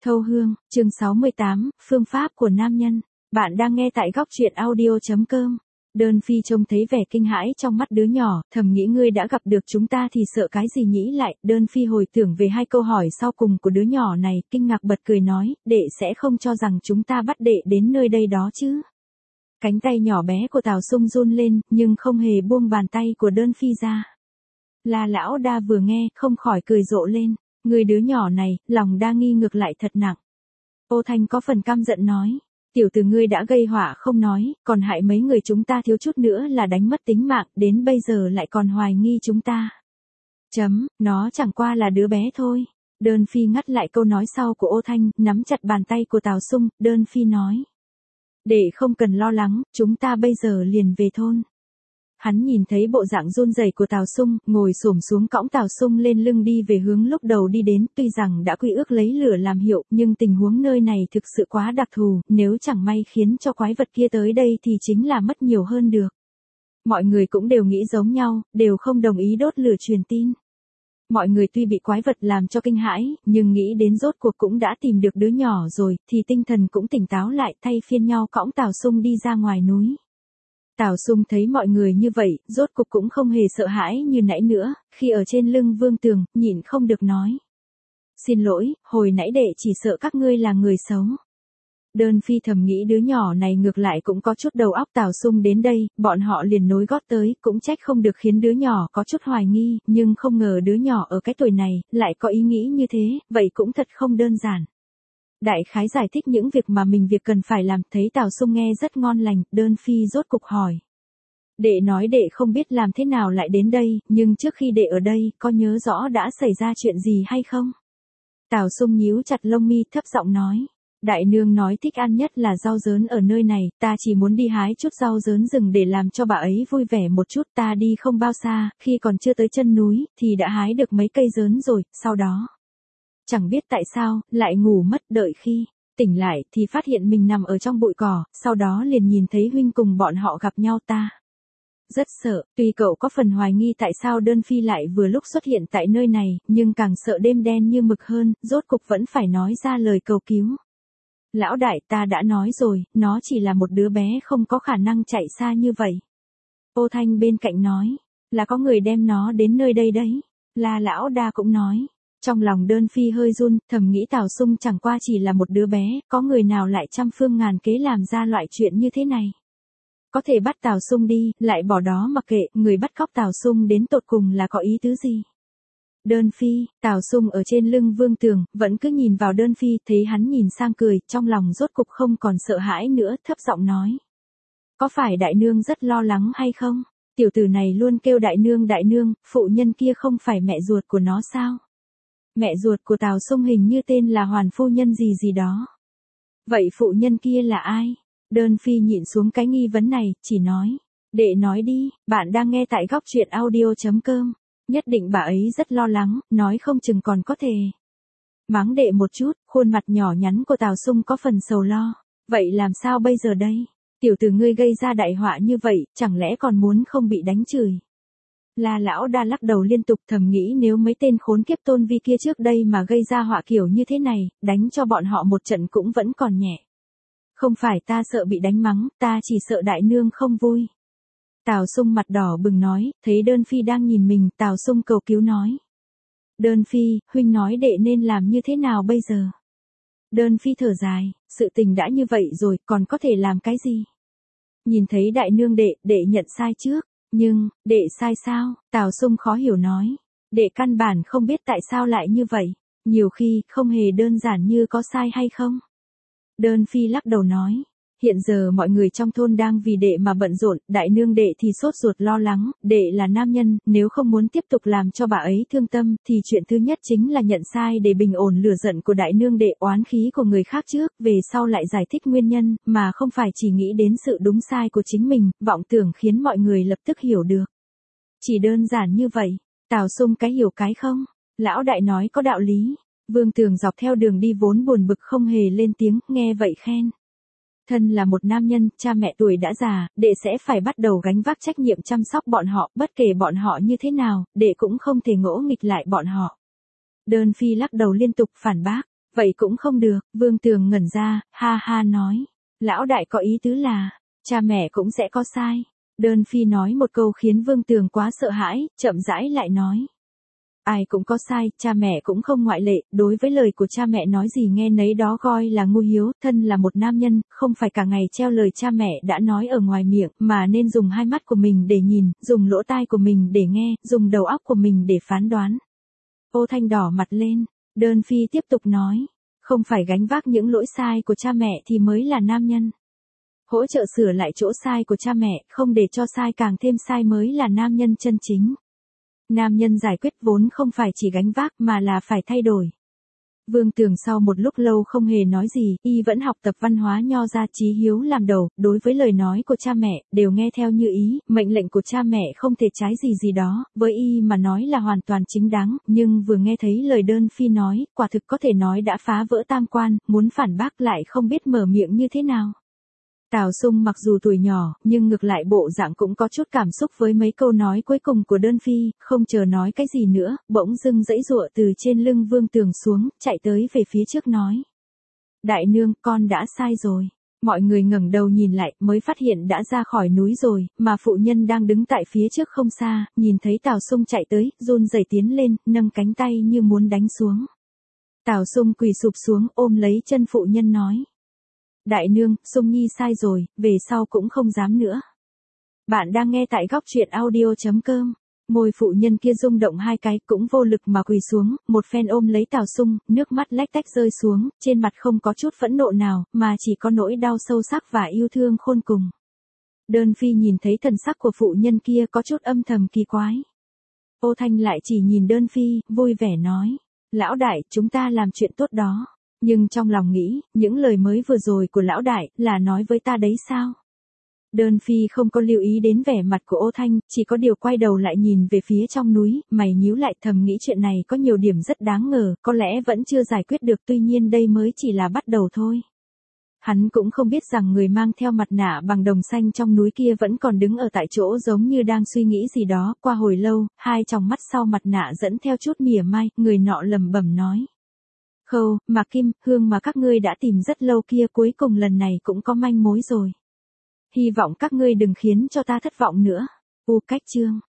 Thâu Hương, chương 68, phương pháp của nam nhân. Bạn đang nghe tại góc truyện audio.com. Đơn Phi trông thấy vẻ kinh hãi trong mắt đứa nhỏ, thầm nghĩ ngươi đã gặp được chúng ta thì sợ cái gì nhĩ lại. Đơn Phi hồi tưởng về hai câu hỏi sau cùng của đứa nhỏ này, kinh ngạc bật cười nói, đệ sẽ không cho rằng chúng ta bắt đệ đến nơi đây đó chứ. Cánh tay nhỏ bé của Tào Sung run lên, nhưng không hề buông bàn tay của Đơn Phi ra. La lão đa vừa nghe, không khỏi cười rộ lên. Người đứa nhỏ này, lòng đa nghi ngược lại thật nặng. Ô Thanh có phần căm giận nói. Tiểu tử ngươi đã gây họa không nói, còn hại mấy người chúng ta thiếu chút nữa là đánh mất tính mạng, đến bây giờ lại còn hoài nghi chúng ta. Nó chẳng qua là đứa bé thôi. Đơn Phi ngắt lại câu nói sau của Ô Thanh, nắm chặt bàn tay của Tào Sung, Đơn Phi nói. Để không cần lo lắng, chúng ta bây giờ liền về thôn. Hắn nhìn thấy bộ dạng run rẩy của Tào Sung, ngồi xổm xuống cõng Tào Sung lên lưng đi về hướng lúc đầu đi đến, tuy rằng đã quy ước lấy lửa làm hiệu, nhưng tình huống nơi này thực sự quá đặc thù, nếu chẳng may khiến cho quái vật kia tới đây thì chính là mất nhiều hơn được. Mọi người cũng đều nghĩ giống nhau, đều không đồng ý đốt lửa truyền tin. Mọi người tuy bị quái vật làm cho kinh hãi, nhưng nghĩ đến rốt cuộc cũng đã tìm được đứa nhỏ rồi, thì tinh thần cũng tỉnh táo lại, thay phiên nhau cõng Tào Sung đi ra ngoài núi. Tào Sung thấy mọi người như vậy, rốt cục cũng không hề sợ hãi như nãy nữa, khi ở trên lưng Vương Tường, nhịn không được nói. Xin lỗi, hồi nãy đệ chỉ sợ các ngươi là người xấu. Đơn Phi thầm nghĩ đứa nhỏ này ngược lại cũng có chút đầu óc. Tào Sung đến đây, bọn họ liền nối gót tới, cũng trách không được khiến đứa nhỏ có chút hoài nghi, nhưng không ngờ đứa nhỏ ở cái tuổi này, lại có ý nghĩ như thế, vậy cũng thật không đơn giản. Đại khái giải thích những việc mà mình cần phải làm, thấy Tào Sung nghe rất ngon lành, Đơn Phi rốt cục hỏi. Đệ nói đệ không biết làm thế nào lại đến đây, nhưng trước khi đệ ở đây, có nhớ rõ đã xảy ra chuyện gì hay không? Tào Sung nhíu chặt lông mi, thấp giọng nói. Đại nương nói thích ăn nhất là rau dớn ở nơi này, ta chỉ muốn đi hái chút rau dớn rừng để làm cho bà ấy vui vẻ một chút. Ta đi không bao xa, khi còn chưa tới chân núi, thì đã hái được mấy cây dớn rồi, sau đó. Chẳng biết tại sao, lại ngủ mất, đợi khi tỉnh lại thì phát hiện mình nằm ở trong bụi cỏ, sau đó liền nhìn thấy huynh cùng bọn họ gặp nhau. Ta rất sợ, tuy cậu có phần hoài nghi tại sao Đơn Phi lại vừa lúc xuất hiện tại nơi này, nhưng càng sợ đêm đen như mực hơn, rốt cục vẫn phải nói ra lời cầu cứu. Lão đại, ta đã nói rồi, nó chỉ là một đứa bé không có khả năng chạy xa như vậy. Ô Thanh bên cạnh nói, là có người đem nó đến nơi đây đấy. La lão đa cũng nói. Trong lòng Đơn Phi hơi run, thầm nghĩ Tào Sung chẳng qua chỉ là một đứa bé, có người nào lại trăm phương ngàn kế làm ra loại chuyện như thế này. Có thể bắt Tào Sung đi, lại bỏ đó mặc kệ, người bắt cóc Tào Sung đến tột cùng là có ý tứ gì. Đơn Phi, Tào Sung ở trên lưng Vương Tường, vẫn cứ nhìn vào Đơn Phi, thấy hắn nhìn sang cười, trong lòng rốt cục không còn sợ hãi nữa, thấp giọng nói. Có phải đại nương rất lo lắng hay không? Tiểu tử này luôn kêu đại nương, phụ nhân kia không phải mẹ ruột của nó sao? Mẹ ruột của Tào Sung hình như tên là Hoàn phu nhân gì đó. Vậy phụ nhân kia là ai? Đơn Phi nhịn xuống cái nghi vấn này, chỉ nói. Đệ nói đi, bạn đang nghe tại góc truyện audio.com. Nhất định bà ấy rất lo lắng, nói không chừng còn có thể mắng đệ một chút. Khuôn mặt nhỏ nhắn của Tào Sung có phần sầu lo. Vậy làm sao bây giờ đây? Tiểu tử ngươi gây ra đại họa như vậy, chẳng lẽ còn muốn không bị đánh chửi? La lão đa lắc đầu liên tục, thầm nghĩ nếu mấy tên khốn kiếp Tôn Vi kia trước đây mà gây ra họa kiểu như thế này, đánh cho bọn họ một trận cũng vẫn còn nhẹ. Không phải ta sợ bị đánh mắng, ta chỉ sợ đại nương không vui. Tào Sung mặt đỏ bừng nói, thấy Đơn Phi đang nhìn mình, Tào Sung cầu cứu nói. Đơn Phi, huynh nói đệ nên làm như thế nào bây giờ? Đơn Phi thở dài, sự tình đã như vậy rồi, còn có thể làm cái gì? Nhìn thấy đại nương đệ nhận sai trước. Nhưng, đệ sai sao? Tào Sung khó hiểu nói. Đệ căn bản không biết tại sao lại như vậy. Nhiều khi, không hề đơn giản như có sai hay không. Đơn Phi lắc đầu nói. Hiện giờ mọi người trong thôn đang vì đệ mà bận rộn, đại nương đệ thì sốt ruột lo lắng, đệ là nam nhân, nếu không muốn tiếp tục làm cho bà ấy thương tâm, thì chuyện thứ nhất chính là nhận sai để bình ổn lửa giận của đại nương đệ, oán khí của người khác trước, về sau lại giải thích nguyên nhân, mà không phải chỉ nghĩ đến sự đúng sai của chính mình, vọng tưởng khiến mọi người lập tức hiểu được. Chỉ đơn giản như vậy. Tào Sung cái hiểu cái không? Lão đại nói có đạo lý. Vương Tường dọc theo đường đi vốn buồn bực không hề lên tiếng, nghe vậy khen. Thân là một nam nhân, cha mẹ tuổi đã già, đệ sẽ phải bắt đầu gánh vác trách nhiệm chăm sóc bọn họ, bất kể bọn họ như thế nào, đệ cũng không thể ngỗ nghịch lại bọn họ. Đơn Phi lắc đầu liên tục phản bác. Vậy cũng không được, Vương Tường ngẩn ra, ha ha nói. Lão đại có ý tứ là, cha mẹ cũng sẽ có sai. Đơn Phi nói một câu khiến Vương Tường quá sợ hãi, chậm rãi lại nói. Ai cũng có sai, cha mẹ cũng không ngoại lệ, đối với lời của cha mẹ nói gì nghe nấy đó gọi là ngu hiếu, thân là một nam nhân, không phải cả ngày treo lời cha mẹ đã nói ở ngoài miệng, mà nên dùng hai mắt của mình để nhìn, dùng lỗ tai của mình để nghe, dùng đầu óc của mình để phán đoán. Ô Thanh đỏ mặt lên, Đơn Phi tiếp tục nói, không phải gánh vác những lỗi sai của cha mẹ thì mới là nam nhân. Hỗ trợ sửa lại chỗ sai của cha mẹ, không để cho sai càng thêm sai mới là nam nhân chân chính. Nam nhân giải quyết vốn không phải chỉ gánh vác mà là phải thay đổi. Vương Tường sau một lúc lâu không hề nói gì, y vẫn học tập văn hóa nho gia chí hiếu làm đầu, đối với lời nói của cha mẹ, đều nghe theo như ý, mệnh lệnh của cha mẹ không thể trái gì đó, với y mà nói là hoàn toàn chính đáng, nhưng vừa nghe thấy lời Đơn Phi nói, quả thực có thể nói đã phá vỡ tam quan, muốn phản bác lại không biết mở miệng như thế nào. Tào Sung mặc dù tuổi nhỏ, nhưng ngược lại bộ dạng cũng có chút cảm xúc với mấy câu nói cuối cùng của Đơn Phi, không chờ nói cái gì nữa, bỗng dưng giãy giụa từ trên lưng Vương Tường xuống, chạy tới về phía trước nói. Đại nương, con đã sai rồi. Mọi người ngẩng đầu nhìn lại, mới phát hiện đã ra khỏi núi rồi, mà phụ nhân đang đứng tại phía trước không xa, nhìn thấy Tào Sung chạy tới, run rẩy tiến lên, nâng cánh tay như muốn đánh xuống. Tào Sung quỳ sụp xuống, ôm lấy chân phụ nhân nói. Đại nương, Sung Nhi sai rồi, về sau cũng không dám nữa. Bạn đang nghe tại góc truyện audio.com. Môi phụ nhân kia rung động hai cái, cũng vô lực mà quỳ xuống, một phen ôm lấy Tào Sung, nước mắt lách tách rơi xuống, trên mặt không có chút phẫn nộ nào, mà chỉ có nỗi đau sâu sắc và yêu thương khôn cùng. Đơn Phi nhìn thấy thần sắc của phụ nhân kia có chút âm thầm kỳ quái. Ô Thanh lại chỉ nhìn Đơn Phi, vui vẻ nói. Lão đại, chúng ta làm chuyện tốt đó. Nhưng trong lòng nghĩ, những lời mới vừa rồi của lão đại, là nói với ta đấy sao? Đơn Phi không có lưu ý đến vẻ mặt của Ô Thanh, chỉ có điều quay đầu lại nhìn về phía trong núi, mày nhíu lại thầm nghĩ chuyện này có nhiều điểm rất đáng ngờ, có lẽ vẫn chưa giải quyết được, tuy nhiên đây mới chỉ là bắt đầu thôi. Hắn cũng không biết rằng người mang theo mặt nạ bằng đồng xanh trong núi kia vẫn còn đứng ở tại chỗ giống như đang suy nghĩ gì đó, qua hồi lâu, hai tròng mắt sau mặt nạ dẫn theo chút mỉa mai, người nọ lẩm bẩm nói. Khâu, mà Kim, Hương mà các ngươi đã tìm rất lâu kia cuối cùng lần này cũng có manh mối rồi. Hy vọng các ngươi đừng khiến cho ta thất vọng nữa. Cách chương.